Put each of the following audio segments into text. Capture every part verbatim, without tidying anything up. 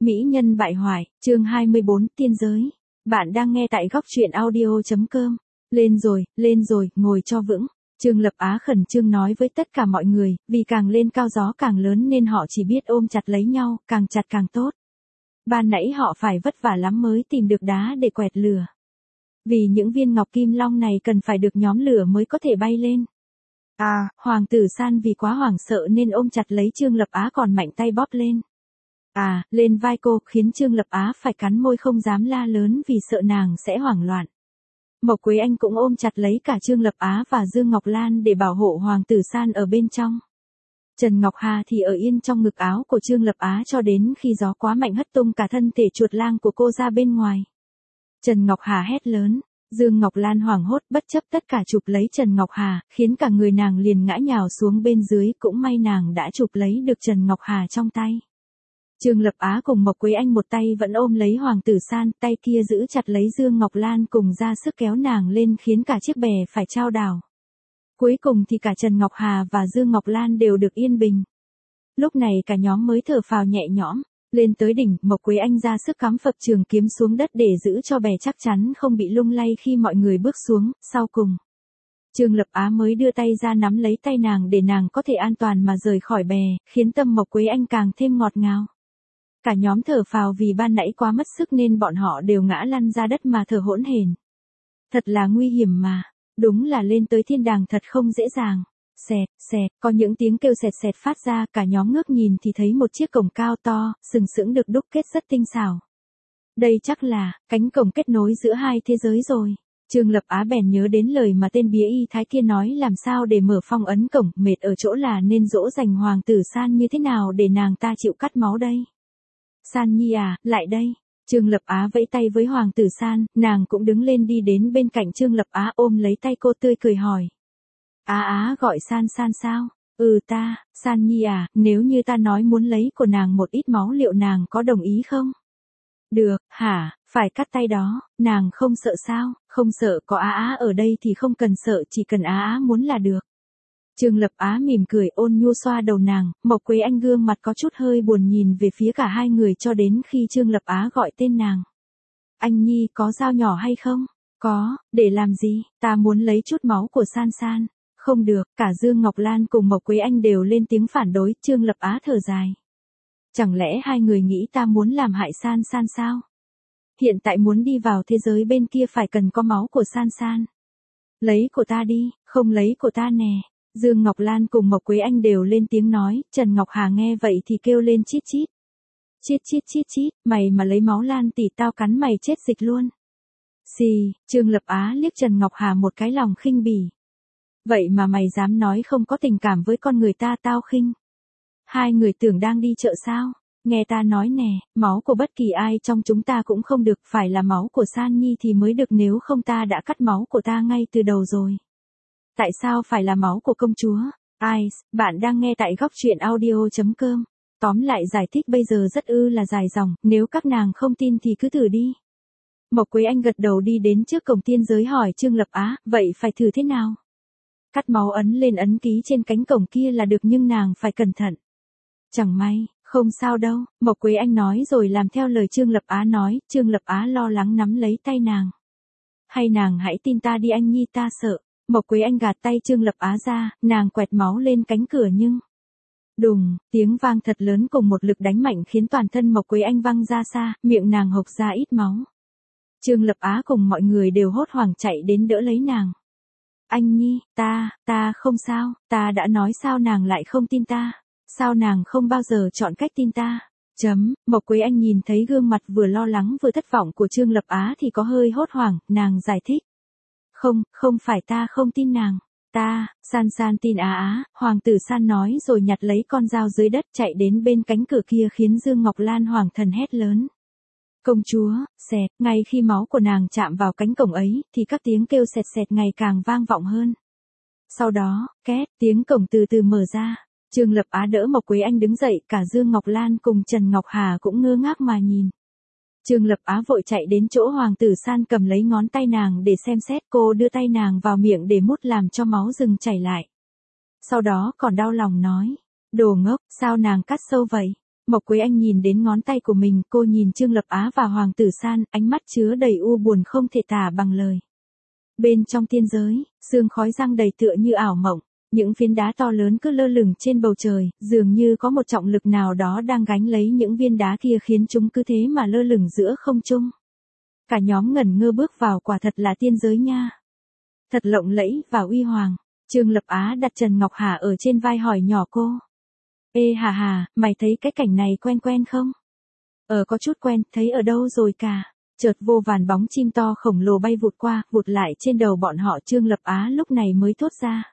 Mỹ nhân bại hoại, chương hai mươi bốn, tiên giới. Bạn đang nghe tại góc truyện audio chấm com. Lên rồi, lên rồi, ngồi cho vững. Trương Lập Á khẩn trương nói với tất cả mọi người, vì càng lên cao gió càng lớn nên họ chỉ biết ôm chặt lấy nhau, càng chặt càng tốt. Ban nãy họ phải vất vả lắm mới tìm được đá để quẹt lửa. Vì những viên ngọc kim long này cần phải được nhóm lửa mới có thể bay lên. À, Hoàng tử San vì quá hoảng sợ nên ôm chặt lấy Trương Lập Á còn mạnh tay bóp lên. À, lên vai cô, khiến Trương Lập Á phải cắn môi không dám la lớn vì sợ nàng sẽ hoảng loạn. Mộc Quế Anh cũng ôm chặt lấy cả Trương Lập Á và Dương Ngọc Lan để bảo hộ Hoàng tử San ở bên trong. Trần Ngọc Hà thì ở yên trong ngực áo của Trương Lập Á cho đến khi gió quá mạnh hất tung cả thân thể chuột lang của cô ra bên ngoài. Trần Ngọc Hà hét lớn, Dương Ngọc Lan hoảng hốt bất chấp tất cả chụp lấy Trần Ngọc Hà, khiến cả người nàng liền ngã nhào xuống bên dưới, cũng may nàng đã chụp lấy được Trần Ngọc Hà trong tay. Trương Lập Á cùng Mộc Quế Anh một tay vẫn ôm lấy Hoàng tử San, tay kia giữ chặt lấy Dương Ngọc Lan cùng ra sức kéo nàng lên khiến cả chiếc bè phải chao đảo. Cuối cùng thì cả Trần Ngọc Hà và Dương Ngọc Lan đều được yên bình. Lúc này cả nhóm mới thở phào nhẹ nhõm. Lên tới đỉnh, Mộc Quế Anh ra sức cắm phập trường kiếm xuống đất để giữ cho bè chắc chắn không bị lung lay khi mọi người bước xuống. Sau cùng, Trương Lập Á mới đưa tay ra nắm lấy tay nàng để nàng có thể an toàn mà rời khỏi bè, khiến tâm Mộc Quế Anh càng thêm ngọt ngào. Cả nhóm thở phào vì ban nãy quá mất sức nên bọn họ đều ngã lăn ra đất mà thở hỗn hển. Thật là nguy hiểm mà, đúng là lên tới thiên đàng thật không dễ dàng. Xẹt, xẹt, có những tiếng kêu xẹt xẹt phát ra, cả nhóm ngước nhìn thì thấy một chiếc cổng cao to, sừng sững được đúc kết rất tinh xảo. Đây chắc là cánh cổng kết nối giữa hai thế giới rồi. Trương Lập Á bèn nhớ đến lời mà tên bía y thái kia nói làm sao để mở phong ấn cổng, mệt ở chỗ là nên dỗ dành Hoàng tử San như thế nào để nàng ta chịu cắt máu đây. San Nhi à, lại đây. Trương Lập Á vẫy tay với Hoàng tử San, nàng cũng đứng lên đi đến bên cạnh Trương Lập Á ôm lấy tay cô tươi cười hỏi. Á Á gọi San San sao? Ừ ta, San Nhi à, nếu như ta nói muốn lấy của nàng một ít máu liệu nàng có đồng ý không? Được, hả, phải cắt tay đó, nàng không sợ sao? Không sợ, có Á Á ở đây thì không cần sợ, chỉ cần Á Á muốn là được. Trương Lập Á mỉm cười ôn nhu xoa đầu nàng, Mộc Quế Anh gương mặt có chút hơi buồn nhìn về phía cả hai người cho đến khi Trương Lập Á gọi tên nàng. Anh Nhi có dao nhỏ hay không? Có, để làm gì? Ta muốn lấy chút máu của San San. Không được, cả Dương Ngọc Lan cùng Mộc Quế Anh đều lên tiếng phản đối, Trương Lập Á thở dài. Chẳng lẽ hai người nghĩ ta muốn làm hại San San sao? Hiện tại muốn đi vào thế giới bên kia phải cần có máu của San San. Lấy của ta đi, không lấy của ta nè. Dương Ngọc Lan cùng Mộc Quế Anh đều lên tiếng nói, Trần Ngọc Hà nghe vậy thì kêu lên chít chít. Chít chít chít chít, mày mà lấy máu Lan tỷ tao cắn mày chết dịch luôn. Xì, Trương Lập Á liếc Trần Ngọc Hà một cái lòng khinh bỉ. Vậy mà mày dám nói không có tình cảm với con người ta tao khinh. Hai người tưởng đang đi chợ sao? Nghe ta nói nè, máu của bất kỳ ai trong chúng ta cũng không được, phải là máu của San Nhi thì mới được, nếu không ta đã cắt máu của ta ngay từ đầu rồi. Tại sao phải là máu của công chúa? Ai, bạn đang nghe tại góc truyện audio chấm com. Tóm lại giải thích bây giờ rất ư là dài dòng, nếu các nàng không tin thì cứ thử đi. Mộc Quế Anh gật đầu đi đến trước cổng tiên giới hỏi Trương Lập Á, vậy phải thử thế nào? Cắt máu ấn lên ấn ký trên cánh cổng kia là được nhưng nàng phải cẩn thận. Chẳng may, không sao đâu, Mộc Quế Anh nói rồi làm theo lời Trương Lập Á nói, Trương Lập Á lo lắng nắm lấy tay nàng. Hay nàng hãy tin ta đi anh Nhi, ta sợ. Mộc Quế Anh gạt tay Trương Lập Á ra, nàng quẹt máu lên cánh cửa nhưng... Đùng, tiếng vang thật lớn cùng một lực đánh mạnh khiến toàn thân Mộc Quế Anh văng ra xa, miệng nàng hộc ra ít máu. Trương Lập Á cùng mọi người đều hốt hoảng chạy đến đỡ lấy nàng. Anh Nhi, ta, ta không sao, ta đã nói sao nàng lại không tin ta, sao nàng không bao giờ chọn cách tin ta, chấm, Mộc Quế Anh nhìn thấy gương mặt vừa lo lắng vừa thất vọng của Trương Lập Á thì có hơi hốt hoảng, nàng giải thích. Không, không phải ta không tin nàng, ta, San San tin Á Á, Hoàng tử San nói rồi nhặt lấy con dao dưới đất chạy đến bên cánh cửa kia khiến Dương Ngọc Lan hoàng thần hét lớn. Công chúa, xẹt, ngay khi máu của nàng chạm vào cánh cổng ấy, thì các tiếng kêu xẹt xẹt ngày càng vang vọng hơn. Sau đó, két, tiếng cổng từ từ mở ra, Trương Lập Á đỡ Mộc Quế Anh đứng dậy, cả Dương Ngọc Lan cùng Trần Ngọc Hà cũng ngơ ngác mà nhìn. Trương Lập Á vội chạy đến chỗ Hoàng tử San cầm lấy ngón tay nàng để xem xét, cô đưa tay nàng vào miệng để mút làm cho máu dừng chảy lại. Sau đó còn đau lòng nói, đồ ngốc, sao nàng cắt sâu vậy? Mộc Quế Anh nhìn đến ngón tay của mình, cô nhìn Trương Lập Á và Hoàng Tử San, ánh mắt chứa đầy u buồn không thể tả bằng lời. Bên trong tiên giới, sương khói giăng đầy tựa như ảo mộng, những phiến đá to lớn cứ lơ lửng trên bầu trời, dường như có một trọng lực nào đó đang gánh lấy những viên đá kia khiến chúng cứ thế mà lơ lửng giữa không trung. Cả nhóm ngẩn ngơ bước vào, quả thật là tiên giới nha. Thật lộng lẫy và uy hoàng. Trương Lập Á đặt Trần Ngọc Hà ở trên vai hỏi nhỏ cô. Ê Hà Hà, mày thấy cái cảnh này quen quen không? Ờ có chút quen, thấy ở đâu rồi cả. Chợt vô vàn bóng chim to khổng lồ bay vụt qua, vụt lại trên đầu bọn họ. Trương Lập Á lúc này mới thốt ra.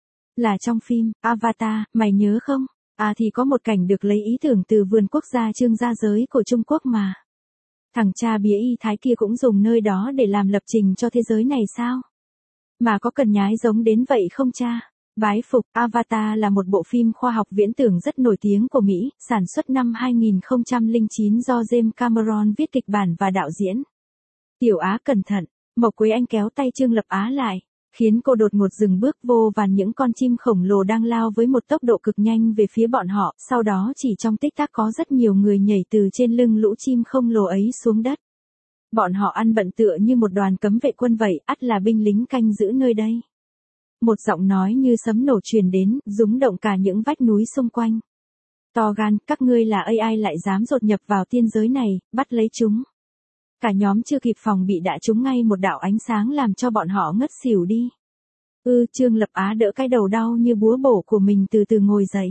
Là trong phim, Avatar, mày nhớ không? À thì có một cảnh được lấy ý tưởng từ vườn quốc gia Trương Gia Giới của Trung Quốc mà. Thằng cha bía y thái kia cũng dùng nơi đó để làm lập trình cho thế giới này sao? Mà có cần nhái giống đến vậy không cha? Bái phục, Avatar là một bộ phim khoa học viễn tưởng rất nổi tiếng của Mỹ, sản xuất năm hai nghìn không trăm lẻ chín do James Cameron viết kịch bản và đạo diễn. Tiểu Á cẩn thận, Mộc Quế Anh kéo tay Trương Lập Á lại, khiến cô đột ngột dừng bước. Vô vàn những con chim khổng lồ đang lao với một tốc độ cực nhanh về phía bọn họ, sau đó chỉ trong tích tắc có rất nhiều người nhảy từ trên lưng lũ chim khổng lồ ấy xuống đất. Bọn họ ăn bận tựa như một đoàn cấm vệ quân vậy, ắt là binh lính canh giữ nơi đây. Một giọng nói như sấm nổ truyền đến, rúng động cả những vách núi xung quanh. To gan, các ngươi là a i lại dám đột nhập vào tiên giới này, bắt lấy chúng. Cả nhóm chưa kịp phòng bị đã trúng ngay một đạo ánh sáng làm cho bọn họ ngất xỉu đi. Ư, Trương Lập Á đỡ cái đầu đau như búa bổ của mình từ từ ngồi dậy.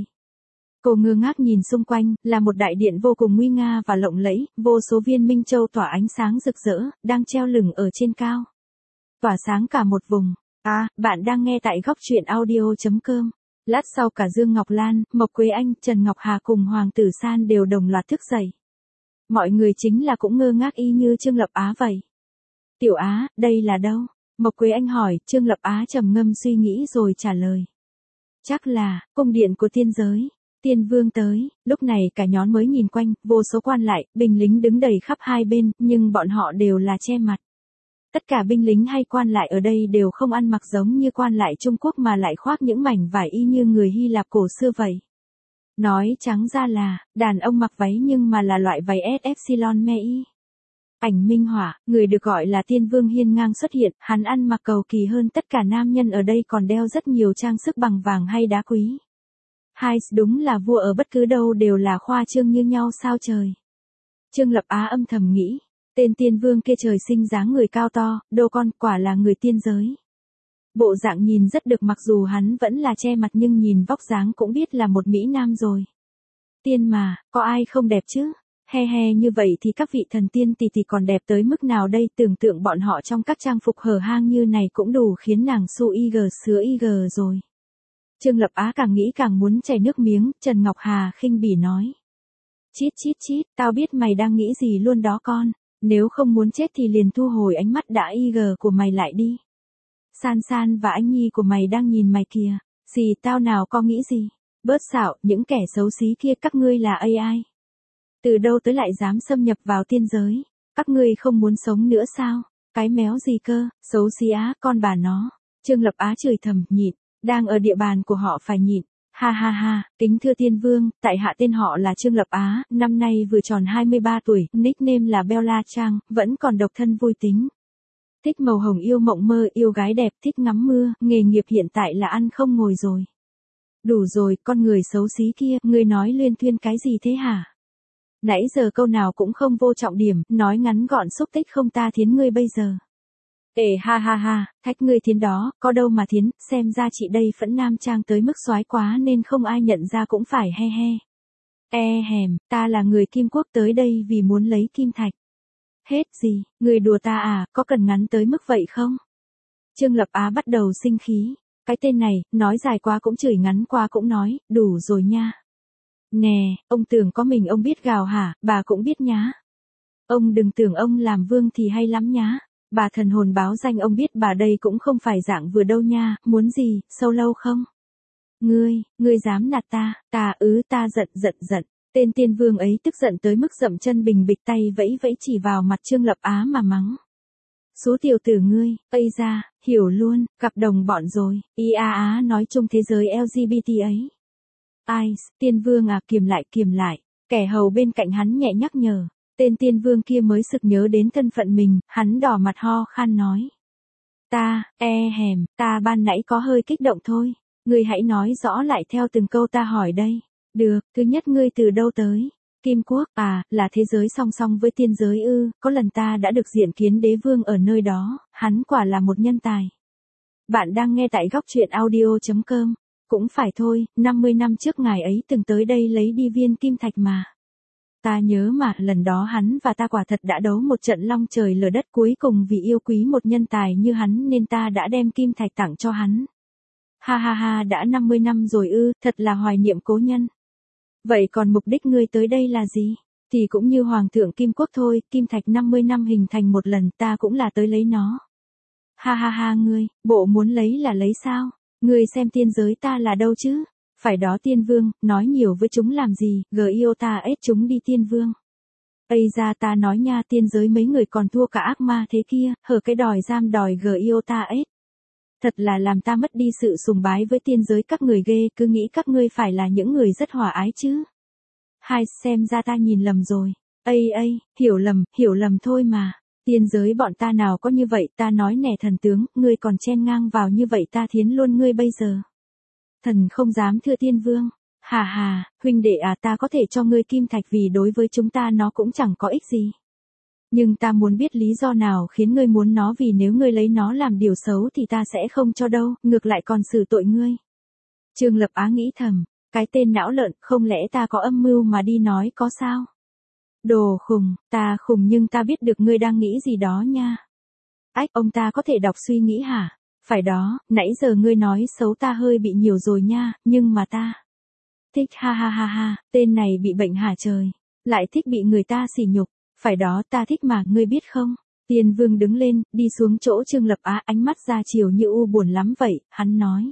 Cô ngơ ngác nhìn xung quanh, là một đại điện vô cùng nguy nga và lộng lẫy, vô số viên minh châu tỏa ánh sáng rực rỡ, đang treo lửng ở trên cao. Tỏa sáng cả một vùng. À, bạn đang nghe tại góc truyện audio chấm com. Lát sau cả Dương Ngọc Lan, Mộc Quế Anh, Trần Ngọc Hà cùng Hoàng Tử San đều đồng loạt thức dậy. Mọi người chính là cũng ngơ ngác y như Trương Lập Á vậy. Tiểu Á, đây là đâu? Mộc Quế Anh hỏi. Trương Lập Á trầm ngâm suy nghĩ rồi trả lời. Chắc là, cung điện của tiên giới. Tiên vương tới, lúc này cả nhóm mới nhìn quanh, vô số quan lại, binh lính đứng đầy khắp hai bên, nhưng bọn họ đều là che mặt. Tất cả binh lính hay quan lại ở đây đều không ăn mặc giống như quan lại Trung Quốc mà lại khoác những mảnh vải y như người Hy Lạp cổ xưa vậy. Nói trắng ra là, đàn ông mặc váy nhưng mà là loại váy ét epsilon me y. Ảnh minh họa, người được gọi là tiên vương hiên ngang xuất hiện, hắn ăn mặc cầu kỳ hơn tất cả nam nhân ở đây, còn đeo rất nhiều trang sức bằng vàng hay đá quý. Hai, đúng là vua ở bất cứ đâu đều là khoa trương như nhau sao trời. Trương Lập Á âm thầm nghĩ, tên tiên vương kia trời sinh dáng người cao to, đô con, quả là người tiên giới. Bộ dạng nhìn rất được, mặc dù hắn vẫn là che mặt nhưng nhìn vóc dáng cũng biết là một mỹ nam rồi. Tiên mà, có ai không đẹp chứ? He he, như vậy thì các vị thần tiên tỷ tỷ còn đẹp tới mức nào đây? Tưởng tượng bọn họ trong các trang phục hở hang như này cũng đủ khiến nàng su y gờ sứa y gờ rồi. Trương Lập Á càng nghĩ càng muốn chảy nước miếng. Trần Ngọc Hà khinh bỉ nói. Chít chít chít, tao biết mày đang nghĩ gì luôn đó con. Nếu không muốn chết thì liền thu hồi ánh mắt đã y gờ của mày lại đi. San San và anh Nhi của mày đang nhìn mày kìa. Gì tao nào có nghĩ gì. Bớt xạo, những kẻ xấu xí kia, các ngươi là a i. Từ đâu tới lại dám xâm nhập vào tiên giới. Các ngươi không muốn sống nữa sao? Cái méo gì cơ, xấu xí á, con bà nó. Trương Lập Á chửi thầm, nhịn. Đang ở địa bàn của họ phải nhịn. Ha ha ha, kính thưa tiên vương, tại hạ tên họ là Trương Lập Á, năm nay vừa tròn hai mươi ba tuổi, nickname là Bella Trang, vẫn còn độc thân vui tính. Thích màu hồng, yêu mộng mơ, yêu gái đẹp, thích ngắm mưa, nghề nghiệp hiện tại là ăn không ngồi rồi. Đủ rồi, con người xấu xí kia, ngươi nói luyên thuyên cái gì thế hả? Nãy giờ câu nào cũng không vô trọng điểm, nói ngắn gọn xúc tích không ta thiến ngươi bây giờ. Ê ha ha ha, thách ngươi thiến đó, có đâu mà thiến, xem ra chị đây phẫn nam trang tới mức soái quá nên không ai nhận ra cũng phải he he. E hèm, ta là người Kim Quốc tới đây vì muốn lấy kim thạch. Hết gì, người đùa ta à, có cần ngắn tới mức vậy không? Trương Lập Á bắt đầu sinh khí, cái tên này, nói dài quá cũng chửi, ngắn quá cũng nói, đủ rồi nha. Nè, ông tưởng có mình ông biết gào hả, bà cũng biết nhá. Ông đừng tưởng ông làm vương thì hay lắm nhá. Bà thần hồn báo danh, ông biết bà đây cũng không phải dạng vừa đâu nha, muốn gì, sâu lâu không? Ngươi, ngươi dám nạt ta, ta ứ ta giận giận giận, tên tiên vương ấy tức giận tới mức dậm chân bình bịch, tay vẫy vẫy chỉ vào mặt Trương Lập Á mà mắng. Số tiểu tử ngươi, ây ra, hiểu luôn, gặp đồng bọn rồi, y a á nói chung thế giới lờ giê bê tê ấy. Ai, tiên vương à, kiềm lại kiềm lại, Kẻ hầu bên cạnh hắn nhẹ nhắc nhở, tên tiên vương kia mới sực nhớ đến thân phận mình, hắn đỏ mặt ho khan nói. Ta, e hèm, ta ban nãy có hơi kích động thôi, ngươi hãy nói rõ lại theo từng câu ta hỏi đây. Được, thứ nhất ngươi từ đâu tới? Kim Quốc, à, là thế giới song song với tiên giới ư, có lần ta đã được diện kiến đế vương ở nơi đó, hắn quả là một nhân tài. Bạn đang nghe tại góc truyện audio.com. Cũng phải thôi, năm mươi năm trước ngài ấy từng tới đây lấy đi viên kim thạch mà. Ta nhớ mà, lần đó hắn và ta quả thật đã đấu một trận long trời lở đất, cuối cùng vì yêu quý một nhân tài như hắn nên ta đã đem kim thạch tặng cho hắn. Ha ha ha, đã năm mươi năm rồi ư, thật là hoài niệm cố nhân. Vậy còn mục đích ngươi tới đây là gì? Thì cũng như Hoàng thượng Kim Quốc thôi, kim thạch năm mươi năm hình thành một lần, ta cũng là tới lấy nó. Ha ha ha, ngươi, bộ muốn lấy là lấy sao? Ngươi xem tiên giới ta là đâu chứ? Phải đó tiên vương, nói nhiều với chúng làm gì, gờ yêu ta ết chúng đi tiên vương. Ây ra ta nói nha, tiên giới mấy người còn thua cả ác ma thế kia, hở cái đòi giam đòi gờ yêu ta ết. Thật là làm ta mất đi sự sùng bái với tiên giới các người ghê, cứ nghĩ các ngươi phải là những người rất hòa ái chứ. Hai, xem ra ta nhìn lầm rồi. Ây ây, hiểu lầm, hiểu lầm thôi mà. Tiên giới bọn ta nào có như vậy, ta nói nè thần tướng, ngươi còn chen ngang vào như vậy ta thiến luôn ngươi bây giờ. Thần không dám thưa tiên vương. Hà hà, huynh đệ à, ta có thể cho ngươi kim thạch vì đối với chúng ta nó cũng chẳng có ích gì. Nhưng ta muốn biết lý do nào khiến ngươi muốn nó, vì nếu ngươi lấy nó làm điều xấu thì ta sẽ không cho đâu, ngược lại còn xử tội ngươi. Trương Lập Á nghĩ thầm, cái tên não lợn, không lẽ ta có âm mưu mà đi nói có sao? Đồ khùng, ta khùng nhưng ta biết được ngươi đang nghĩ gì đó nha. Ách, ông ta có thể đọc suy nghĩ hả? Phải đó, nãy giờ ngươi nói xấu ta hơi bị nhiều rồi nha, nhưng mà ta thích, ha ha ha ha, tên này bị bệnh hả trời, lại thích bị người ta sỉ nhục. Phải đó, ta thích mà, ngươi biết không? Tiên vương đứng lên, đi xuống chỗ Trương Lập Á, ánh mắt ra chiều như u buồn lắm vậy, hắn nói.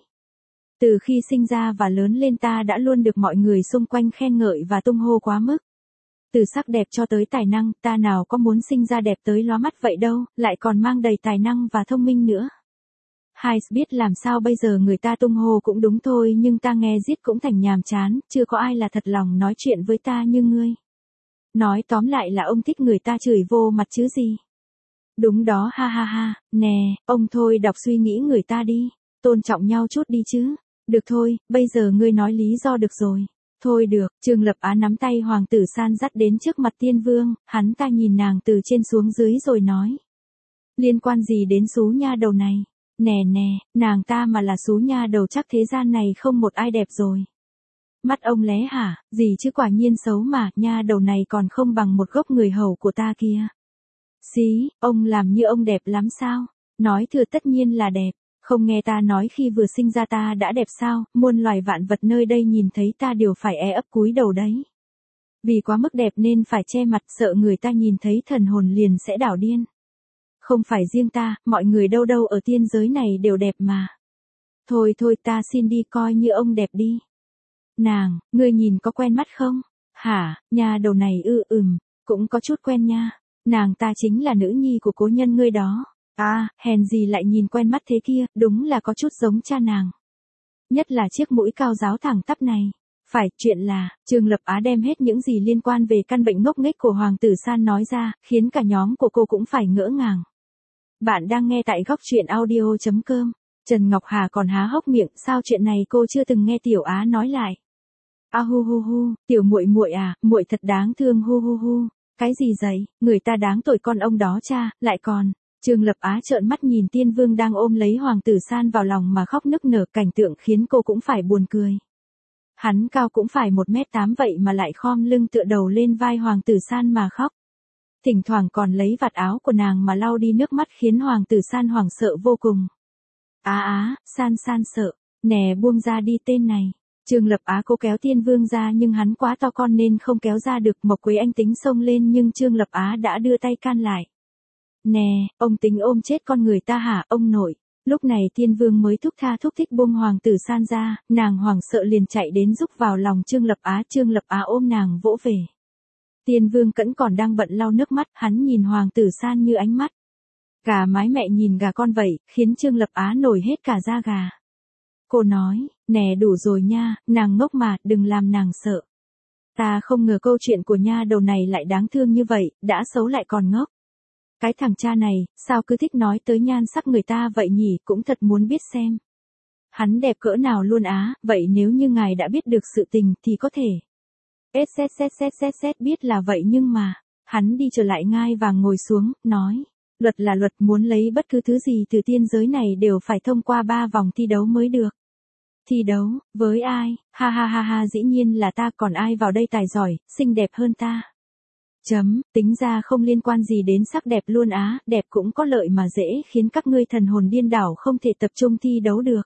Từ khi sinh ra và lớn lên ta đã luôn được mọi người xung quanh khen ngợi và tung hô quá mức. Từ sắc đẹp cho tới tài năng, ta nào có muốn sinh ra đẹp tới lóa mắt vậy đâu, lại còn mang đầy tài năng và thông minh nữa. Hai, biết làm sao bây giờ, người ta tung hô cũng đúng thôi, nhưng ta nghe giết cũng thành nhàm chán, chưa có ai là thật lòng nói chuyện với ta như ngươi. Nói tóm lại là ông thích người ta chửi vô mặt chứ gì. Đúng đó, ha ha ha, nè, ông thôi đọc suy nghĩ người ta đi, tôn trọng nhau chút đi chứ. Được thôi, bây giờ ngươi nói lý do được rồi. Thôi được, Trương Lập Á nắm tay hoàng tử San dắt đến trước mặt tiên vương, hắn ta nhìn nàng từ trên xuống dưới rồi nói. Liên quan gì đến xú nha đầu này? Nè nè, nàng ta mà là xú nha đầu chắc thế gian này không một ai đẹp rồi. Mắt ông lé hả, gì chứ quả nhiên xấu mà, nha đầu này còn không bằng một gốc người hầu của ta kia. Xí, ông làm như ông đẹp lắm sao? Nói thừa tất nhiên là đẹp, không nghe ta nói khi vừa sinh ra ta đã đẹp sao, muôn loài vạn vật nơi đây nhìn thấy ta đều phải e ấp cúi đầu đấy. Vì quá mức đẹp nên phải che mặt, sợ người ta nhìn thấy thần hồn liền sẽ đảo điên. Không phải riêng ta, mọi người đâu đâu ở tiên giới này đều đẹp mà. Thôi thôi, ta xin đi, coi như ông đẹp đi. Nàng, ngươi nhìn có quen mắt không? Hả, nhà đầu này ư, ừm, cũng có chút quen nha. Nàng ta chính là nữ nhi của cố nhân ngươi đó. À, hèn gì lại nhìn quen mắt thế kia, đúng là có chút giống cha nàng. Nhất là chiếc mũi cao giáo thẳng tắp này. Phải, chuyện là, Trương Lập Á đem hết những gì liên quan về căn bệnh ngốc nghếch của Hoàng tử San nói ra, khiến cả nhóm của cô cũng phải ngỡ ngàng. Bạn đang nghe tại góc truyện audio.com. Trần Ngọc Hà còn há hốc miệng, sao chuyện này cô chưa từng nghe Tiểu Á nói lại. A hu hu hu, tiểu muội muội à, muội thật đáng thương hu hu hu. Cái gì vậy, người ta đáng tội con ông đó cha, lại còn. Trương Lập Á trợn mắt nhìn tiên vương đang ôm lấy Hoàng tử San vào lòng mà khóc nức nở, cảnh tượng khiến cô cũng phải buồn cười. Hắn cao cũng phải một mét tám vậy mà lại khom lưng tựa đầu lên vai Hoàng tử San mà khóc. Thỉnh thoảng còn lấy vạt áo của nàng mà lau đi nước mắt khiến Hoàng tử San hoảng sợ vô cùng. Á á, San San sợ, nè buông ra đi tên này. Trương Lập Á cố kéo tiên vương ra nhưng hắn quá to con nên không kéo ra được. Mộc Quế Anh tính xông lên nhưng Trương Lập Á đã đưa tay can lại. Nè, ông tính ôm chết con người ta hả ông nội? Lúc này tiên vương mới thúc tha thúc thích buông Hoàng tử San ra, nàng hoảng sợ liền chạy đến rúc vào lòng Trương Lập Á. Trương Lập Á ôm nàng vỗ về. Tiên vương cẫn còn đang bận lau nước mắt, hắn nhìn Hoàng tử San như ánh mắt gà mái mẹ nhìn gà con vậy, khiến Trương Lập Á nổi hết cả da gà. Cô nói, nè đủ rồi nha, nàng ngốc mà, đừng làm nàng sợ. Ta không ngờ câu chuyện của nha đầu này lại đáng thương như vậy, đã xấu lại còn ngốc. Cái thằng cha này, sao cứ thích nói tới nhan sắc người ta vậy nhỉ, cũng thật muốn biết xem. Hắn đẹp cỡ nào luôn á, vậy nếu như ngài đã biết được sự tình thì có thể. Ết xét xét xét xét xét biết là vậy nhưng mà, hắn đi trở lại ngai vàng ngồi xuống, nói. Luật là luật, muốn lấy bất cứ thứ gì từ tiên giới này đều phải thông qua ba vòng thi đấu mới được. Thi đấu, với ai, ha ha ha ha dĩ nhiên là ta, còn ai vào đây tài giỏi, xinh đẹp hơn ta. Chấm, tính ra không liên quan gì đến sắc đẹp luôn á, đẹp cũng có lợi mà dễ khiến các ngươi thần hồn điên đảo không thể tập trung thi đấu được.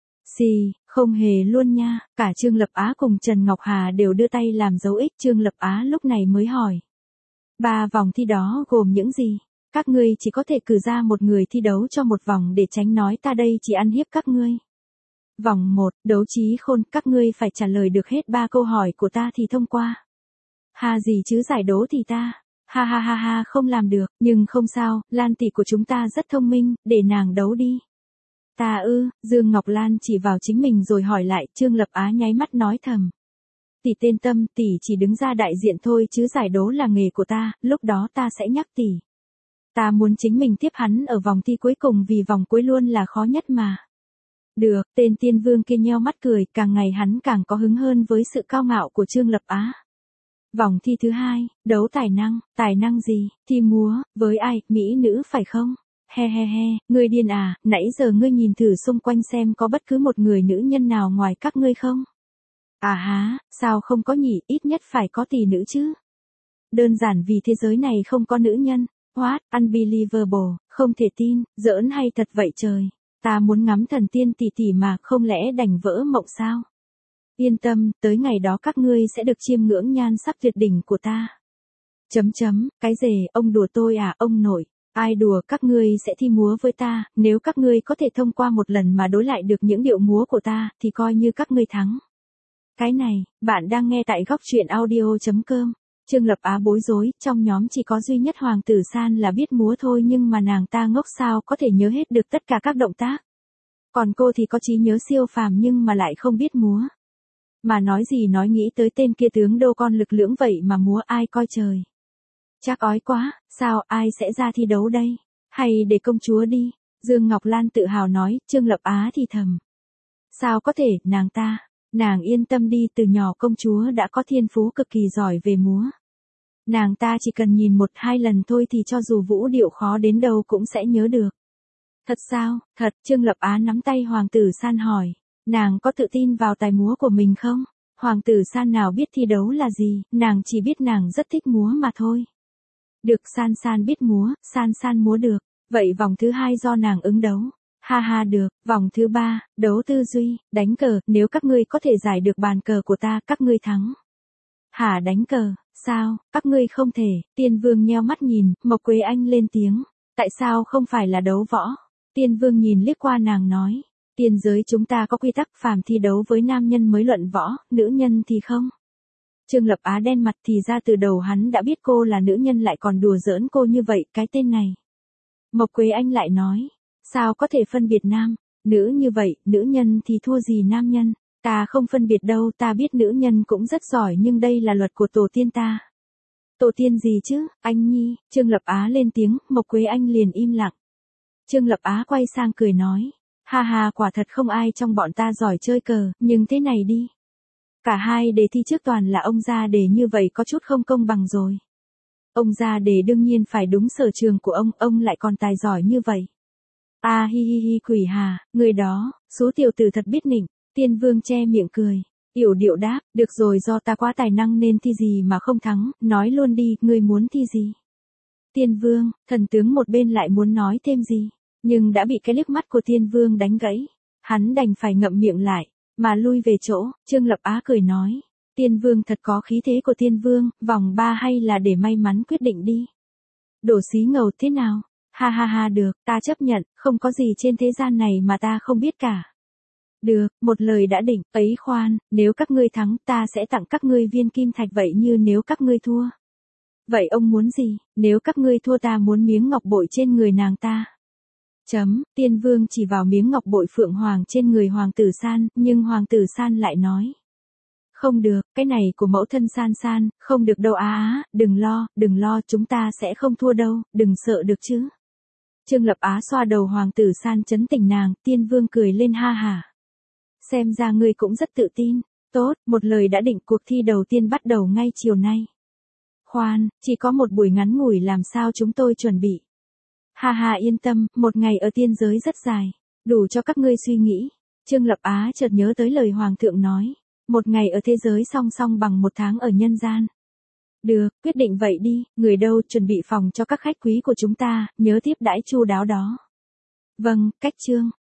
Xì, không hề luôn nha, cả Trương Lập Á cùng Trần Ngọc Hà đều đưa tay làm dấu ích. Trương Lập Á lúc này mới hỏi. Ba vòng thi đó gồm những gì? Các ngươi chỉ có thể cử ra một người thi đấu cho một vòng để tránh nói ta đây chỉ ăn hiếp các ngươi. Vòng một, đấu trí khôn, các ngươi phải trả lời được hết ba câu hỏi của ta thì thông qua. Ha gì chứ giải đố thì ta, ha ha ha ha không làm được, nhưng không sao, Lan tỷ của chúng ta rất thông minh, để nàng đấu đi. Ta ư, Dương Ngọc Lan chỉ vào chính mình rồi hỏi lại. Trương Lập Á nháy mắt nói thầm. Tỷ tên Tâm, tỷ chỉ đứng ra đại diện thôi chứ giải đố là nghề của ta, lúc đó ta sẽ nhắc tỷ. Ta muốn chính mình tiếp hắn ở vòng thi cuối cùng vì vòng cuối luôn là khó nhất mà. Được, tên tiên vương kia nheo mắt cười, càng ngày hắn càng có hứng hơn với sự cao ngạo của Trương Lập Á. Vòng thi thứ hai, đấu tài năng, tài năng gì, thi múa, với ai, mỹ nữ phải không? He he he, ngươi điên à, nãy giờ ngươi nhìn thử xung quanh xem có bất cứ một người nữ nhân nào ngoài các ngươi không? À há, sao không có nhỉ, ít nhất phải có tỷ nữ chứ. Đơn giản vì thế giới này không có nữ nhân. What, unbelievable, không thể tin, giỡn hay thật vậy trời. Ta muốn ngắm thần tiên tỷ tỷ mà, không lẽ đành vỡ mộng sao? Yên tâm, tới ngày đó các ngươi sẽ được chiêm ngưỡng nhan sắc tuyệt đỉnh của ta. Chấm chấm, cái gì, ông đùa tôi à, ông nội? Ai đùa, các ngươi sẽ thi múa với ta, nếu các ngươi có thể thông qua một lần mà đối lại được những điệu múa của ta, thì coi như các ngươi thắng. Cái này, bạn đang nghe tại góc truyện audio chấm com. Trương Lập Á bối rối, trong nhóm chỉ có duy nhất Hoàng tử San là biết múa thôi nhưng mà nàng ta ngốc sao có thể nhớ hết được tất cả các động tác. Còn cô thì có trí nhớ siêu phàm nhưng mà lại không biết múa. Mà nói gì nói nghĩ tới tên kia tướng đô con lực lưỡng vậy mà múa ai coi trời. Chắc ói quá, sao ai sẽ ra thi đấu đây? Hay để công chúa đi? Dương Ngọc Lan tự hào nói. Trương Lập Á thì thầm. Sao có thể, nàng ta, nàng yên tâm đi, từ nhỏ công chúa đã có thiên phú cực kỳ giỏi về múa. Nàng ta chỉ cần nhìn một hai lần thôi thì cho dù vũ điệu khó đến đâu cũng sẽ nhớ được. Thật sao, thật, Trương Lập Á nắm tay Hoàng tử San hỏi. Nàng có tự tin vào tài múa của mình không? Hoàng tử San nào biết thi đấu là gì, nàng chỉ biết nàng rất thích múa mà thôi. Được, San San biết múa, San San múa được. Vậy vòng thứ hai do nàng ứng đấu. Ha ha được, vòng thứ ba, đấu tư duy, đánh cờ, nếu các ngươi có thể giải được bàn cờ của ta, các ngươi thắng. Hả, đánh cờ, sao, các ngươi không thể, Tiên Vương nheo mắt nhìn, Mộc Quế Anh lên tiếng. Tại sao không phải là đấu võ? Tiên Vương nhìn liếc qua nàng nói. Tiên giới chúng ta có quy tắc phàm thi đấu với nam nhân mới luận võ, nữ nhân thì không. Trương Lập Á đen mặt, thì ra từ đầu hắn đã biết cô là nữ nhân lại còn đùa giỡn cô như vậy, cái tên này. Mộc Quế Anh lại nói. Sao có thể phân biệt nam, nữ như vậy, nữ nhân thì thua gì nam nhân, ta không phân biệt đâu, ta biết nữ nhân cũng rất giỏi nhưng đây là luật của tổ tiên ta. Tổ tiên gì chứ, anh Nhi, Trương Lập Á lên tiếng, Mộc Quế Anh liền im lặng. Trương Lập Á quay sang cười nói, ha ha quả thật không ai trong bọn ta giỏi chơi cờ, nhưng thế này đi. Cả hai đề thi trước toàn là ông ra đề như vậy có chút không công bằng rồi. Ông ra đề đương nhiên phải đúng sở trường của ông, ông lại còn tài giỏi như vậy. À hi hi hi quỷ hà, người đó, số tiểu tử thật biết nịnh. Tiên Vương che miệng cười, yểu điệu đáp, được rồi, do ta quá tài năng nên thi gì mà không thắng, nói luôn đi, ngươi muốn thi gì? Tiên Vương, thần tướng một bên lại muốn nói thêm gì, nhưng đã bị cái liếc mắt của Tiên Vương đánh gãy. Hắn đành phải ngậm miệng lại, mà lui về chỗ. Trương Lập Á cười nói, Tiên Vương thật có khí thế của Tiên Vương, vòng ba hay là để may mắn quyết định đi. Đổ xí ngầu thế nào? Ha ha ha được, ta chấp nhận, không có gì trên thế gian này mà ta không biết cả. Được, một lời đã định, ấy khoan, nếu các ngươi thắng ta sẽ tặng các ngươi viên kim thạch, vậy như nếu các ngươi thua. Vậy ông muốn gì, nếu các ngươi thua ta muốn miếng ngọc bội trên người nàng ta. Chấm, Tiên Vương chỉ vào miếng ngọc bội phượng hoàng trên người Hoàng tử San, nhưng Hoàng tử San lại nói. Không được, cái này của mẫu thân San San, không được đâu á á, đừng lo, đừng lo, chúng ta sẽ không thua đâu, đừng sợ được chứ. Trương Lập Á xoa đầu hoàng tử San trấn tỉnh nàng, Tiên Vương cười lên ha hả. Xem ra ngươi cũng rất tự tin, tốt, một lời đã định, cuộc thi đầu tiên bắt đầu ngay chiều nay. Khoan, chỉ có một buổi ngắn ngủi, làm sao chúng tôi chuẩn bị. Ha ha, yên tâm, một ngày ở tiên giới rất dài, đủ cho các ngươi suy nghĩ. Trương Lập Á chợt nhớ tới lời hoàng thượng nói, một ngày ở thế giới song song bằng một tháng ở nhân gian. Được, quyết định vậy đi, người đâu, chuẩn bị phòng cho các khách quý của chúng ta, nhớ tiếp đãi chu đáo đó. Vâng, cách Trương.